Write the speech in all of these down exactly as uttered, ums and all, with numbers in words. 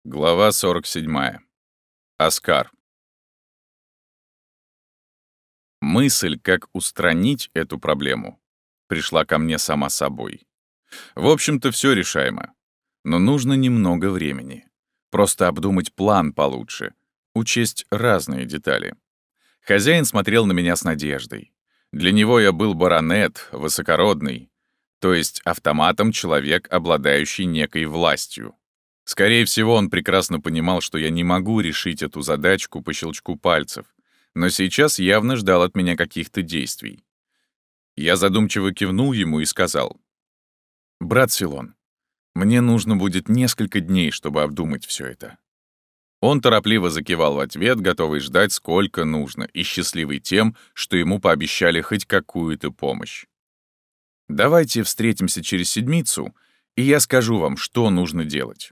Глава сорок седьмая. Оскар. Мысль, как устранить эту проблему, пришла ко мне сама собой. В общем-то, все решаемо. Но нужно немного времени. Просто обдумать план получше, учесть разные детали. Хозяин смотрел на меня с надеждой. Для него я был баронет, высокородный, то есть автоматом человек, обладающий некой властью. Скорее всего, он прекрасно понимал, что я не могу решить эту задачку по щелчку пальцев, но сейчас явно ждал от меня каких-то действий. Я задумчиво кивнул ему и сказал: «Брат Силон, мне нужно будет несколько дней, чтобы обдумать все это». Он торопливо закивал в ответ, готовый ждать сколько нужно, и счастливый тем, что ему пообещали хоть какую-то помощь. «Давайте встретимся через седмицу, и я скажу вам, что нужно делать».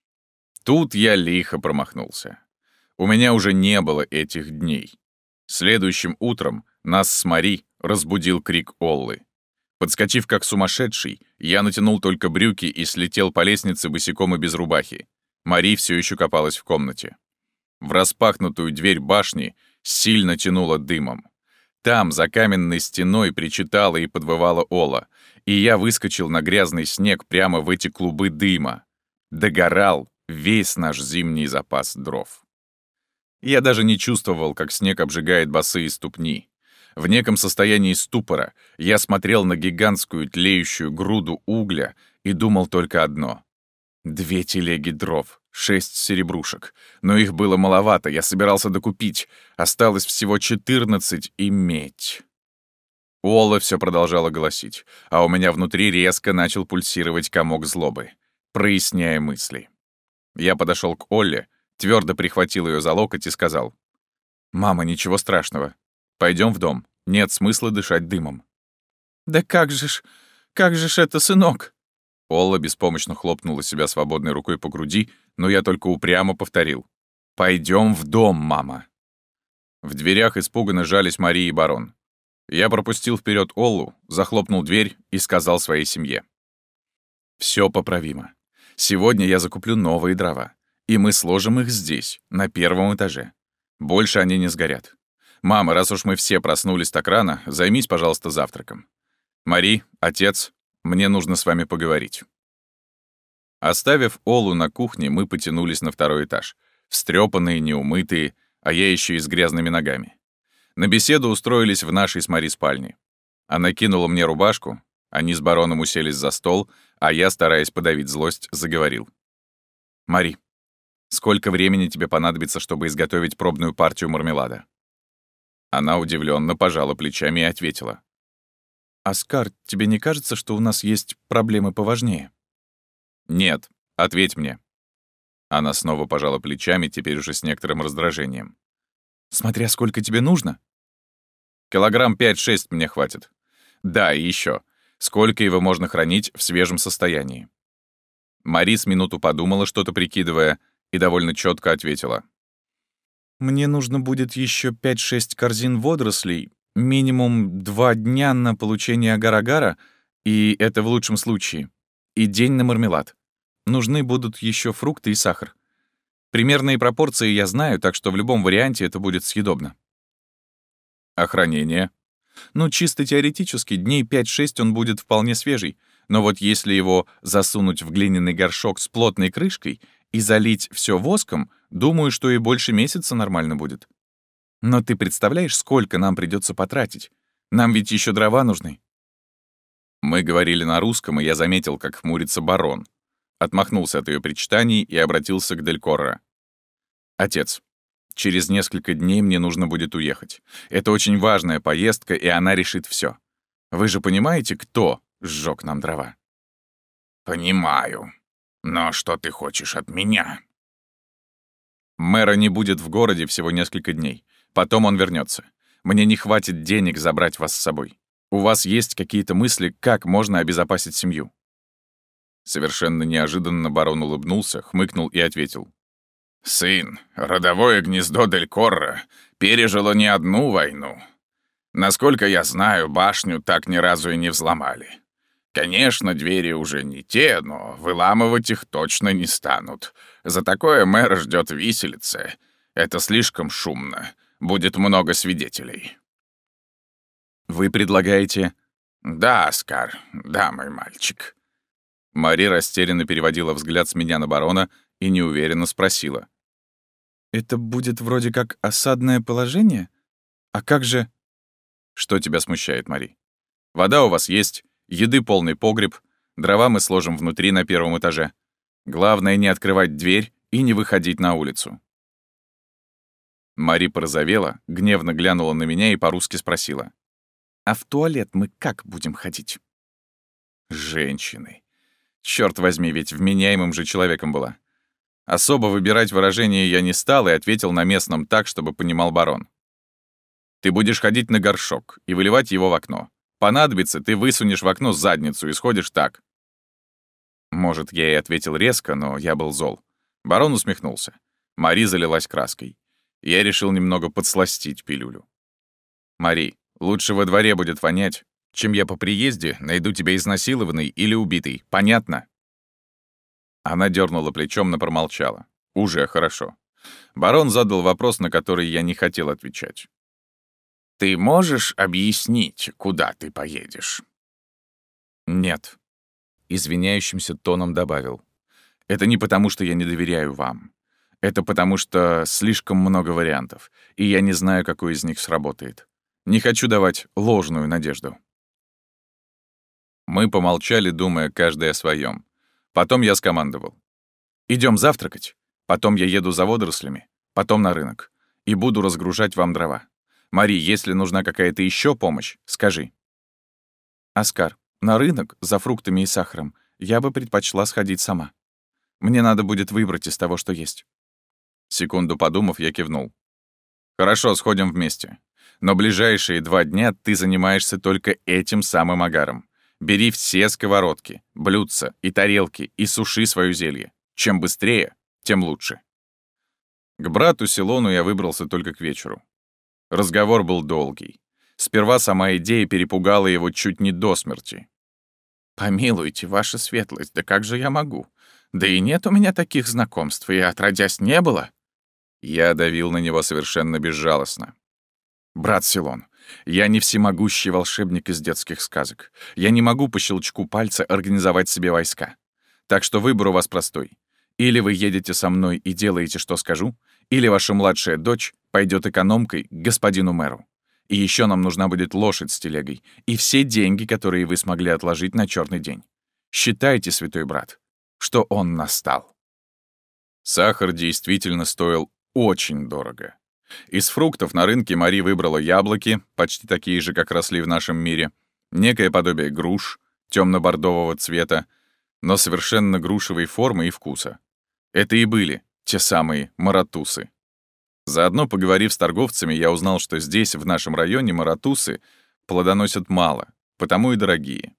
Тут я лихо промахнулся. У меня уже не было этих дней. Следующим утром нас с Мари разбудил крик Оллы. Подскочив как сумасшедший, я натянул только брюки и слетел по лестнице босиком и без рубахи. Мари все еще копалась в комнате. В распахнутую дверь башни сильно тянуло дымом. Там, за каменной стеной, причитала и подвывала Олла, и я выскочил на грязный снег прямо в эти клубы дыма. Догорал весь наш зимний запас дров. Я даже не чувствовал, как снег обжигает босые ступни. В неком состоянии ступора я смотрел на гигантскую тлеющую груду угля и думал только одно. Две телеги дров, шесть серебрушек. Но их было маловато, я собирался докупить. Осталось всего четырнадцать и медь. Олла все продолжала голосить, а у меня внутри резко начал пульсировать комок злобы, проясняя мысли. Я подошел к Олле, твердо прихватил ее за локоть и сказал: «Мама, ничего страшного. Пойдем в дом. Нет смысла дышать дымом». «Да как же ж, как же ж это, сынок?» Олла беспомощно хлопнула себя свободной рукой по груди, но я только упрямо повторил: «Пойдем в дом, мама». В дверях испуганно жались Мария и барон. Я пропустил вперед Оллу, захлопнул дверь и сказал своей семье: «Все поправимо. Сегодня я закуплю новые дрова, и мы сложим их здесь, на первом этаже. Больше они не сгорят. Мама, раз уж мы все проснулись так рано, займись, пожалуйста, завтраком. Мари, отец, мне нужно с вами поговорить». Оставив Олу на кухне, мы потянулись на второй этаж, встрепанные, неумытые, а я еще и с грязными ногами. На беседу устроились в нашей с Мари спальне. Она кинула мне рубашку, они с бароном уселись за стол, а я, стараясь подавить злость, заговорил: «Мари, сколько времени тебе понадобится, чтобы изготовить пробную партию мармелада?» Она удивленно пожала плечами и ответила: «Оскар, тебе не кажется, что у нас есть проблемы поважнее?» «Нет, ответь мне». Она снова пожала плечами, теперь уже с некоторым раздражением. «Смотря сколько тебе нужно?» «Килограмм пять-шесть мне хватит. Да, и еще. Сколько его можно хранить в свежем состоянии?» Мари с минуту подумала, что-то прикидывая, и довольно четко ответила: «Мне нужно будет еще пять-шесть корзин водорослей, минимум два дня на получение агар-агара, и это в лучшем случае, и день на мармелад. Нужны будут еще фрукты и сахар. Примерные пропорции я знаю, так что в любом варианте это будет съедобно». «А хранение?» «Ну, чисто теоретически, дней пять-шесть он будет вполне свежий, но вот если его засунуть в глиняный горшок с плотной крышкой и залить все воском, думаю, что и больше месяца нормально будет. Но ты представляешь, сколько нам придется потратить? Нам ведь еще дрова нужны». Мы говорили на русском, и я заметил, как хмурится барон. Отмахнулся от ее причитаний и обратился к Дель Корро. «Отец, через несколько дней мне нужно будет уехать. Это очень важная поездка, и она решит все. Вы же понимаете, кто сжег нам дрова?» «Понимаю. Но что ты хочешь от меня?» «Мэра не будет в городе всего несколько дней. Потом он вернется. Мне не хватит денег забрать вас с собой. У вас есть какие-то мысли, как можно обезопасить семью?» Совершенно неожиданно барон улыбнулся, хмыкнул и ответил: «Сын, родовое гнездо Дель Корро пережило не одну войну. Насколько я знаю, башню так ни разу и не взломали. Конечно, двери уже не те, но выламывать их точно не станут. За такое мэра ждет виселица. Это слишком шумно. Будет много свидетелей. Вы предлагаете... Да, Оскар, да, мой мальчик. Мари растерянно переводила взгляд с меня на барона и неуверенно спросила. «Это будет вроде как осадное положение? А как же...» «Что тебя смущает, Мари? Вода у вас есть, еды полный погреб, дрова мы сложим внутри на первом этаже. Главное не открывать дверь и не выходить на улицу». Мари порозовела, гневно глянула на меня и по-русски спросила. «А в туалет мы как будем ходить?» Женщины. Чёрт возьми, ведь вменяемым же человеком была. Особо выбирать выражение я не стал и ответил на местном так, чтобы понимал барон. «Ты будешь ходить на горшок и выливать его в окно. Понадобится, ты высунешь в окно задницу и сходишь так». Может, я и ответил резко, но я был зол. Барон усмехнулся. Мари залилась краской. Я решил немного подсластить пилюлю. «Мари, лучше во дворе будет вонять, чем я по приезде найду тебя изнасилованной или убитой. Понятно?» Она дернула плечом, но промолчала. Уже хорошо. Барон задал вопрос, на который я не хотел отвечать. «Ты можешь объяснить, куда ты поедешь?» «Нет», — извиняющимся тоном добавил. «Это не потому, что я не доверяю вам. Это потому, что слишком много вариантов, и я не знаю, какой из них сработает. Не хочу давать ложную надежду». Мы помолчали, думая каждый о своем. Потом я скомандовал. «Идем завтракать. Потом я еду за водорослями. Потом на рынок. И буду разгружать вам дрова. Мари, если нужна какая-то еще помощь, скажи». «Оскар, на рынок за фруктами и сахаром я бы предпочла сходить сама. Мне надо будет выбрать из того, что есть». Секунду подумав, я кивнул. «Хорошо, сходим вместе. Но ближайшие два дня ты занимаешься только этим самым агаром. Бери все сковородки, блюдца и тарелки и суши свое зелье. Чем быстрее, тем лучше». К брату Силону я выбрался только к вечеру. Разговор был долгий. Сперва сама идея перепугала его чуть не до смерти. «Помилуйте, ваша светлость, да как же я могу? Да и нет у меня таких знакомств, и отродясь не было». Я давил на него совершенно безжалостно. «Брат Силон, я не всемогущий волшебник из детских сказок. Я не могу по щелчку пальца организовать себе войска. Так что выбор у вас простой. Или вы едете со мной и делаете, что скажу, или ваша младшая дочь пойдет экономкой к господину мэру. И еще нам нужна будет лошадь с телегой и все деньги, которые вы смогли отложить на черный день. Считайте, святой брат, что он настал». Сахар действительно стоил очень дорого. Из фруктов на рынке Мари выбрала яблоки, почти такие же, как росли в нашем мире, некое подобие груш, темно-бордового цвета, но совершенно грушевой формы и вкуса. Это и были те самые маратусы. Заодно, поговорив с торговцами, я узнал, что здесь, в нашем районе, маратусы плодоносят мало, потому и дорогие.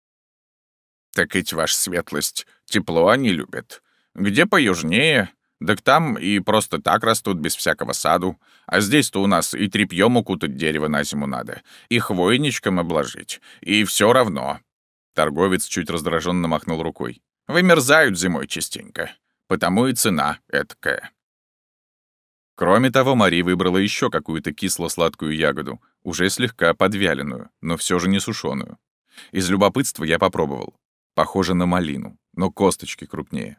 «Так ведь, ваша светлость, тепло они любят. Где поюжнее, так там и просто так растут без всякого саду. А здесь-то у нас и тряпьем укутать дерево на зиму надо, и хвойничком обложить, и все равно». Торговец чуть раздраженно махнул рукой. «Вымерзают зимой частенько, потому и цена эткая». Кроме того, Мари выбрала еще какую-то кисло-сладкую ягоду, уже слегка подвяленную, но все же не сушеную. Из любопытства я попробовал. Похоже на малину, но косточки крупнее.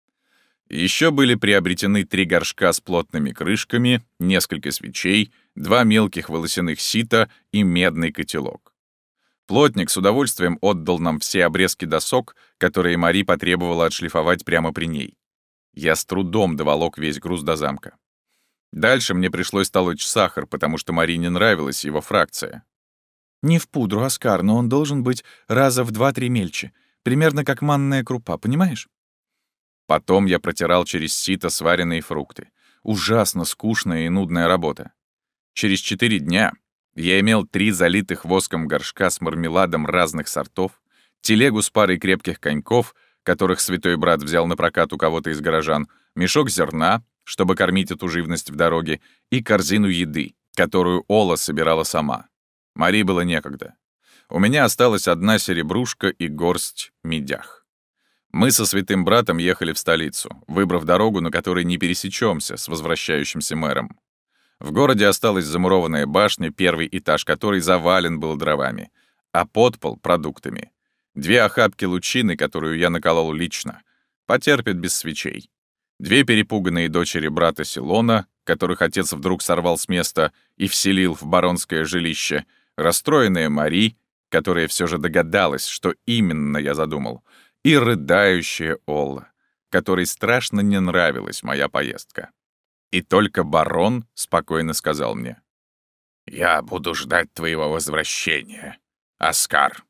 Еще были приобретены три горшка с плотными крышками, несколько свечей, два мелких волосяных сита и медный котелок. Плотник с удовольствием отдал нам все обрезки досок, которые Мари потребовала отшлифовать прямо при ней. Я с трудом доволок весь груз до замка. Дальше мне пришлось толочь сахар, потому что Мари не нравилась его фракция. «Не в пудру, Оскар, но он должен быть раза в два-три мельче, примерно как манная крупа, понимаешь?» Потом я протирал через сито сваренные фрукты. Ужасно скучная и нудная работа. Через четыре дня я имел три залитых воском горшка с мармеладом разных сортов, телегу с парой крепких коньков, которых святой брат взял на прокат у кого-то из горожан, мешок зерна, чтобы кормить эту живность в дороге, и корзину еды, которую Ола собирала сама. Мари было некогда. У меня осталась одна серебрушка и горсть медях. Мы со святым братом ехали в столицу, выбрав дорогу, на которой не пересечемся с возвращающимся мэром. В городе осталась замурованная башня, первый этаж которой завален был дровами, а подпол — продуктами. Две охапки лучины, которую я наколол лично, потерпят без свечей. Две перепуганные дочери брата Силона, которых отец вдруг сорвал с места и вселил в баронское жилище, расстроенная Мари, которая все же догадалась, что именно я задумал, и рыдающая Олла, которой страшно не нравилась моя поездка. И только барон спокойно сказал мне: «Я буду ждать твоего возвращения, Оскар».